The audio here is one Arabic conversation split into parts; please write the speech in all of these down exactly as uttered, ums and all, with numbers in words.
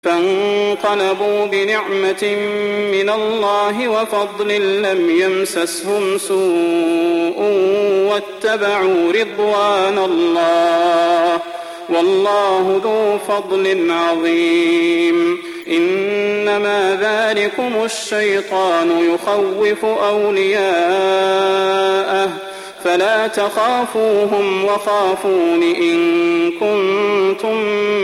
فانقلبوا بنعمة من الله وفضل لم يمسسهم سوء واتبعوا رضوان الله والله ذو فضل عظيم. إنما ذلكم الشيطان يخوف أولياءه فلا تخافوهم وخافون إن كنتم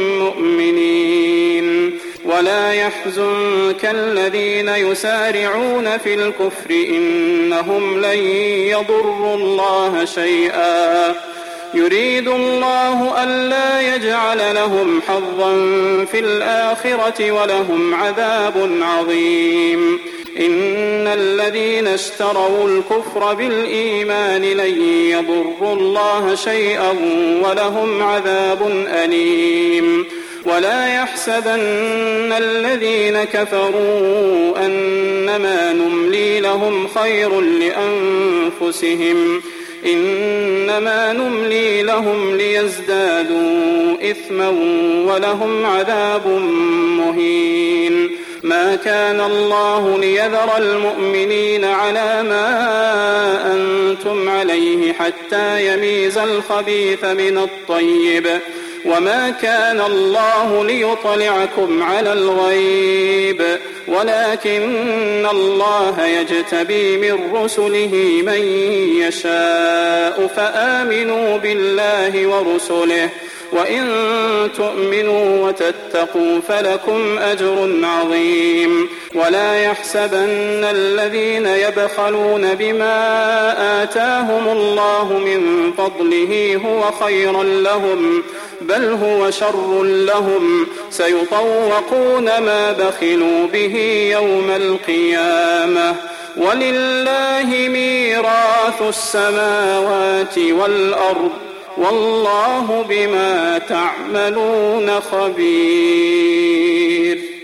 مؤمنين. ولا يحزنك الذين يسارعون في الكفر إنهم لن يضروا الله شيئا يريد الله ألا يجعل لهم حظا في الآخرة ولهم عذاب عظيم. إن الذين اشتروا الكفر بالإيمان لن يضروا الله شيئا ولهم عذاب أليم. ولا يحسبن الذين كفروا أنما نملي لهم خير لأنفسهم إنما نملي لهم ليزدادوا إثما ولهم عذاب مهين. ما كان الله ليذر المؤمنين على ما أنتم عليه حتى يميز الخبيث من الطيب وما كان الله ليطلعكم على الغيب ولكن الله يجتبي من رسله من يشاء فآمنوا بالله ورسله وإن تؤمنوا وتتقوا فلكم أجر عظيم. ولا يحسبن الذين يبخلون بما آتاهم الله من فضله هو خيرا لهم بل هو شر لهم سيطوقون ما بخلوا به يوم القيامة ولله ميراث السماوات والأرض والله بما تعملون خبير.